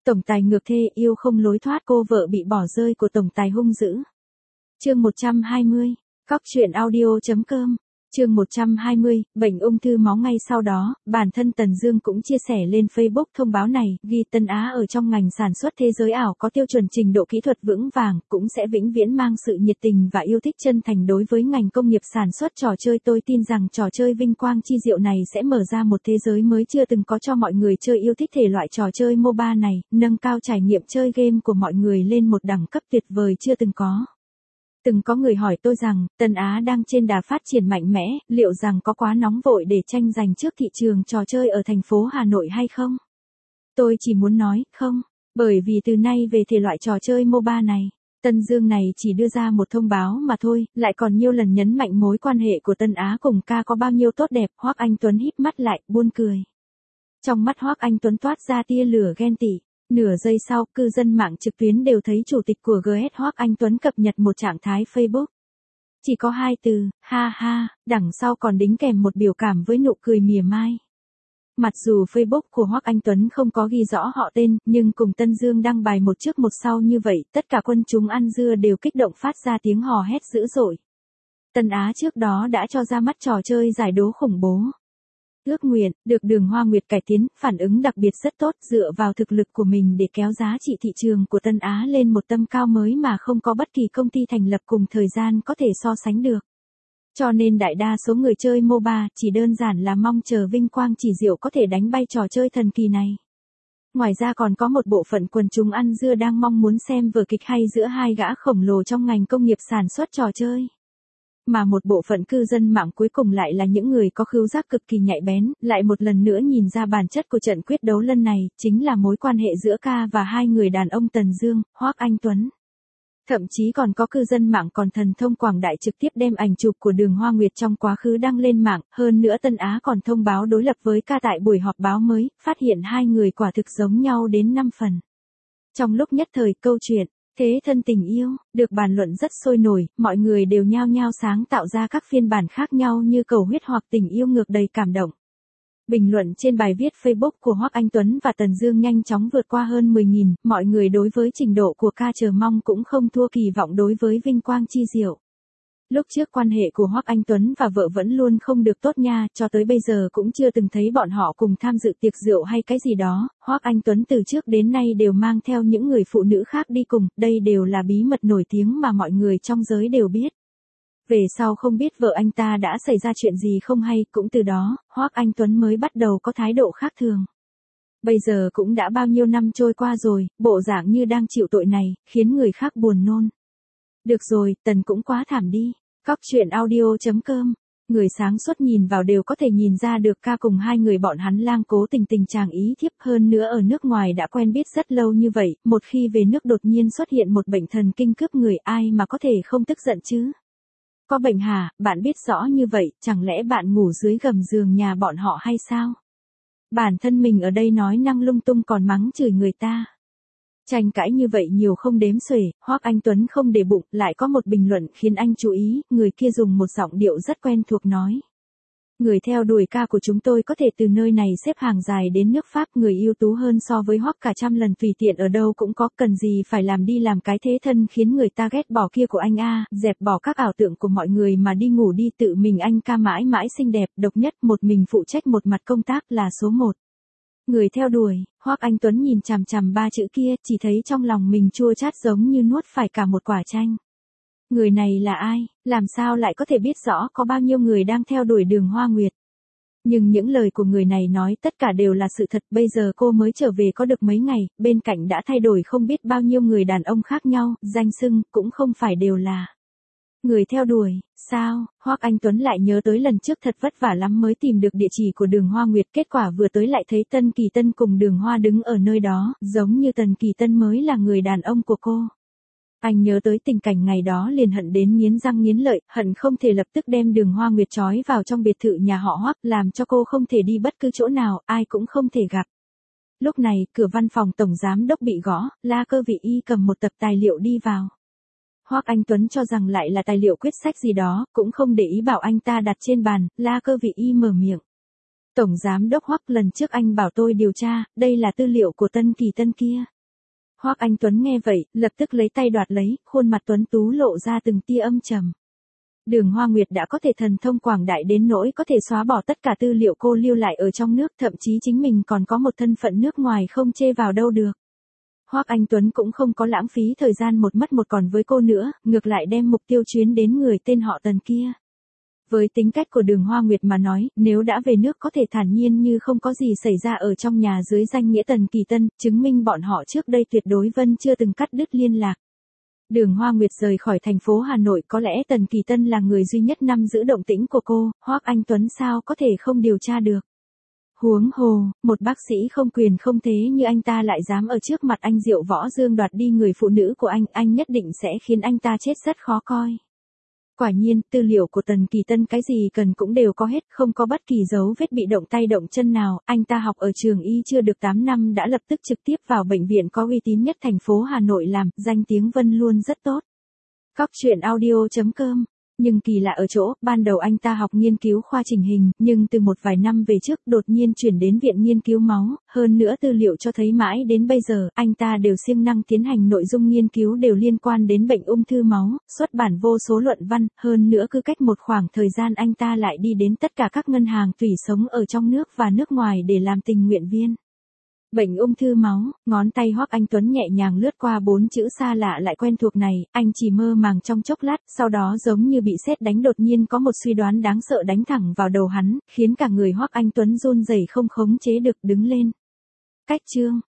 Tổng tài ngược thê yêu không lối thoát, cô vợ bị bỏ rơi của tổng tài hung dữ. Chương 120, Cóc truyện audio.com. Chương 120, bệnh ung thư máu. Ngay sau đó, bản thân Tần Dương cũng chia sẻ lên Facebook thông báo này, ghi Tân Á ở trong ngành sản xuất thế giới ảo có tiêu chuẩn trình độ kỹ thuật vững vàng, cũng sẽ vĩnh viễn mang sự nhiệt tình và yêu thích chân thành đối với ngành công nghiệp sản xuất trò chơi. Tôi tin rằng trò chơi vinh quang chi diệu này sẽ mở ra một thế giới mới chưa từng có cho mọi người chơi yêu thích thể loại trò chơi MOBA này, nâng cao trải nghiệm chơi game của mọi người lên một đẳng cấp tuyệt vời chưa từng có. Từng có người hỏi tôi rằng, Tân Á đang trên đà phát triển mạnh mẽ, liệu rằng có quá nóng vội để tranh giành trước thị trường trò chơi ở thành phố Hà Nội hay không? Tôi chỉ muốn nói, không, bởi vì từ nay về thể loại trò chơi MOBA này, Tân Dương này chỉ đưa ra một thông báo mà thôi, lại còn nhiều lần nhấn mạnh mối quan hệ của Tân Á cùng ca có bao nhiêu tốt đẹp. Hoắc Anh Tuấn híp mắt lại, buồn cười. Trong mắt Hoắc Anh Tuấn toát ra tia lửa ghen tị. Nửa giây sau, cư dân mạng trực tuyến đều thấy chủ tịch của GS Hoắc Anh Tuấn cập nhật một trạng thái Facebook. Chỉ có 2 từ, ha ha, đằng sau còn đính kèm một biểu cảm với nụ cười mỉa mai. Mặc dù Facebook của Hoắc Anh Tuấn không có ghi rõ họ tên, nhưng cùng Tân Dương đăng bài một trước một sau như vậy, tất cả quân chúng ăn dưa đều kích động phát ra tiếng hò hét dữ dội. Tân Á trước đó đã cho ra mắt trò chơi giải đố khủng bố. Ước nguyện, được Đường Hoa Nguyệt cải tiến, phản ứng đặc biệt rất tốt, dựa vào thực lực của mình để kéo giá trị thị trường của Tân Á lên một tầm cao mới mà không có bất kỳ công ty thành lập cùng thời gian có thể so sánh được. Cho nên đại đa số người chơi MOBA chỉ đơn giản là mong chờ vinh quang chỉ diệu có thể đánh bay trò chơi thần kỳ này. Ngoài ra còn có một bộ phận quần chúng ăn dưa đang mong muốn xem vở kịch hay giữa hai gã khổng lồ trong ngành công nghiệp sản xuất trò chơi. Mà một bộ phận cư dân mạng cuối cùng lại là những người có khứu giác cực kỳ nhạy bén, lại một lần nữa nhìn ra bản chất của trận quyết đấu lần này, chính là mối quan hệ giữa ca và hai người đàn ông Tần Dương, Hoắc Anh Tuấn. Thậm chí còn có cư dân mạng còn thần thông quảng đại trực tiếp đem ảnh chụp của Đường Hoa Nguyệt trong quá khứ đăng lên mạng, hơn nữa Tân Á còn thông báo đối lập với ca tại buổi họp báo mới, phát hiện hai người quả thực giống nhau đến 5 phần. Trong lúc nhất thời, câu chuyện thế thân tình yêu được bàn luận rất sôi nổi, mọi người đều nhao nhao sáng tạo ra các phiên bản khác nhau như cầu huyết hoặc tình yêu ngược đầy cảm động. Bình luận trên bài viết Facebook của Hoắc Anh Tuấn và Tần Dương nhanh chóng vượt qua hơn 10.000, mọi người đối với trình độ của ca chờ mong cũng không thua kỳ vọng đối với vinh quang chi diệu. Lúc trước quan hệ của Hoắc Anh Tuấn và vợ vẫn luôn không được tốt nha, cho tới bây giờ cũng chưa từng thấy bọn họ cùng tham dự tiệc rượu hay cái gì đó. Hoắc Anh Tuấn từ trước đến nay đều mang theo những người phụ nữ khác đi cùng, đây đều là bí mật nổi tiếng mà mọi người trong giới đều biết. Về sau không biết vợ anh ta đã xảy ra chuyện gì không hay, cũng từ đó, Hoắc Anh Tuấn mới bắt đầu có thái độ khác thường. Bây giờ cũng đã bao nhiêu năm trôi qua rồi, bộ dạng như đang chịu tội này, khiến người khác buồn nôn. Được rồi, Tần cũng quá thảm đi. Cóc truyện audio.com. Người sáng suốt nhìn vào đều có thể nhìn ra được ca cùng hai người bọn hắn lang cố tình tình chàng ý thiếp, hơn nữa ở nước ngoài đã quen biết rất lâu như vậy, một khi về nước đột nhiên xuất hiện một bệnh thần kinh cướp người, ai mà có thể không tức giận chứ? Có bệnh hả, bạn biết rõ như vậy, chẳng lẽ bạn ngủ dưới gầm giường nhà bọn họ hay sao? Bản thân mình ở đây nói năng lung tung còn mắng chửi người ta. Tranh cãi như vậy nhiều không đếm xuể, Hoắc Anh Tuấn không để bụng, lại có một bình luận khiến anh chú ý, người kia dùng một giọng điệu rất quen thuộc nói. Người theo đuổi ca của chúng tôi có thể từ nơi này xếp hàng dài đến nước Pháp, người ưu tú hơn so với Hoắc cả trăm lần, tùy tiện ở đâu cũng có, cần gì phải làm đi làm cái thế thân khiến người ta ghét bỏ kia của anh a, dẹp bỏ các ảo tưởng của mọi người mà đi ngủ đi, tự mình anh ca mãi mãi xinh đẹp, độc nhất, một mình phụ trách một mặt công tác là số 1. Người theo đuổi, Hoắc Anh Tuấn nhìn chằm chằm 3 chữ kia, chỉ thấy trong lòng mình chua chát giống như nuốt phải cả một quả chanh. Người này là ai, làm sao lại có thể biết rõ có bao nhiêu người đang theo đuổi Đường Hoa Nguyệt. Nhưng những lời của người này nói tất cả đều là sự thật, bây giờ cô mới trở về có được mấy ngày, bên cạnh đã thay đổi không biết bao nhiêu người đàn ông khác nhau, danh xưng cũng không phải đều là người theo đuổi. Sao? Hoắc Anh Tuấn lại nhớ tới lần trước thật vất vả lắm mới tìm được địa chỉ của Đường Hoa Nguyệt, kết quả vừa tới lại thấy Tân Kỳ Tân cùng Đường Hoa đứng ở nơi đó, giống như Tần Kỳ Tân mới là người đàn ông của cô. Anh nhớ tới tình cảnh ngày đó liền hận đến nghiến răng nghiến lợi, hận không thể lập tức đem Đường Hoa Nguyệt trói vào trong biệt thự nhà họ Hoắc, làm cho cô không thể đi bất cứ chỗ nào, ai cũng không thể gặp. Lúc này, cửa văn phòng tổng giám đốc bị gõ, La Cơ Vị Y cầm một tập tài liệu đi vào. Hoắc Anh Tuấn cho rằng lại là tài liệu quyết sách gì đó, cũng không để ý bảo anh ta đặt trên bàn, La Cơ Vị Y mở miệng. Tổng giám đốc Hoắc, lần trước anh bảo tôi điều tra, đây là tư liệu của Tân Kỳ Tân kia. Hoắc Anh Tuấn nghe vậy, lập tức lấy tay đoạt lấy, khuôn mặt tuấn tú lộ ra từng tia âm trầm. Đường Hoa Nguyệt đã có thể thần thông quảng đại đến nỗi có thể xóa bỏ tất cả tư liệu cô lưu lại ở trong nước, thậm chí chính mình còn có một thân phận nước ngoài không chê vào đâu được. Hoắc Anh Tuấn cũng không có lãng phí thời gian một mất một còn với cô nữa, ngược lại đem mục tiêu chuyến đến người tên họ Tần kia. Với tính cách của Đường Hoa Nguyệt mà nói, nếu đã về nước có thể thản nhiên như không có gì xảy ra ở trong nhà dưới danh nghĩa Tần Kỳ Tân, chứng minh bọn họ trước đây tuyệt đối chưa từng cắt đứt liên lạc. Đường Hoa Nguyệt rời khỏi thành phố Hà Nội, có lẽ Tần Kỳ Tân là người duy nhất nắm giữ động tĩnh của cô, Hoắc Anh Tuấn sao có thể không điều tra được. Huống hồ, một bác sĩ không quyền không thế như anh ta lại dám ở trước mặt anh Diệu Võ Dương đoạt đi người phụ nữ của anh nhất định sẽ khiến anh ta chết rất khó coi. Quả nhiên, tư liệu của Tần Kỳ Tân cái gì cần cũng đều có hết, không có bất kỳ dấu vết bị động tay động chân nào, anh ta học ở trường y chưa được 8 năm đã lập tức trực tiếp vào bệnh viện có uy tín nhất thành phố Hà Nội làm, danh tiếng vân luôn rất tốt. Cóc truyện audio.com. Nhưng kỳ lạ ở chỗ, ban đầu anh ta học nghiên cứu khoa chỉnh hình, nhưng từ một vài năm về trước đột nhiên chuyển đến viện nghiên cứu máu, hơn nữa tư liệu cho thấy mãi đến bây giờ, anh ta đều siêng năng tiến hành nội dung nghiên cứu đều liên quan đến bệnh ung thư máu, xuất bản vô số luận văn, hơn nữa cứ cách một khoảng thời gian anh ta lại đi đến tất cả các ngân hàng tùy sống ở trong nước và nước ngoài để làm tình nguyện viên. Bệnh ung thư máu, ngón tay Hoắc Anh Tuấn nhẹ nhàng lướt qua 4 chữ xa lạ lại quen thuộc này, anh chỉ mơ màng trong chốc lát, sau đó giống như bị sét đánh đột nhiên có một suy đoán đáng sợ đánh thẳng vào đầu hắn, khiến cả người Hoắc Anh Tuấn run rẩy không khống chế được đứng lên. Cách chương